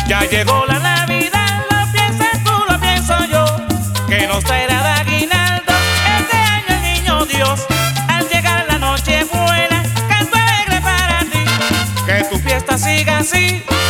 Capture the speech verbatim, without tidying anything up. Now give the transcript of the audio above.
Ya llegó la Navidad, lo piensas tú, lo pienso yo, que nos traerá de aguinaldo este año el niño Dios. Al llegar la noche buena, canto alegre para ti, que tu fiesta siga así.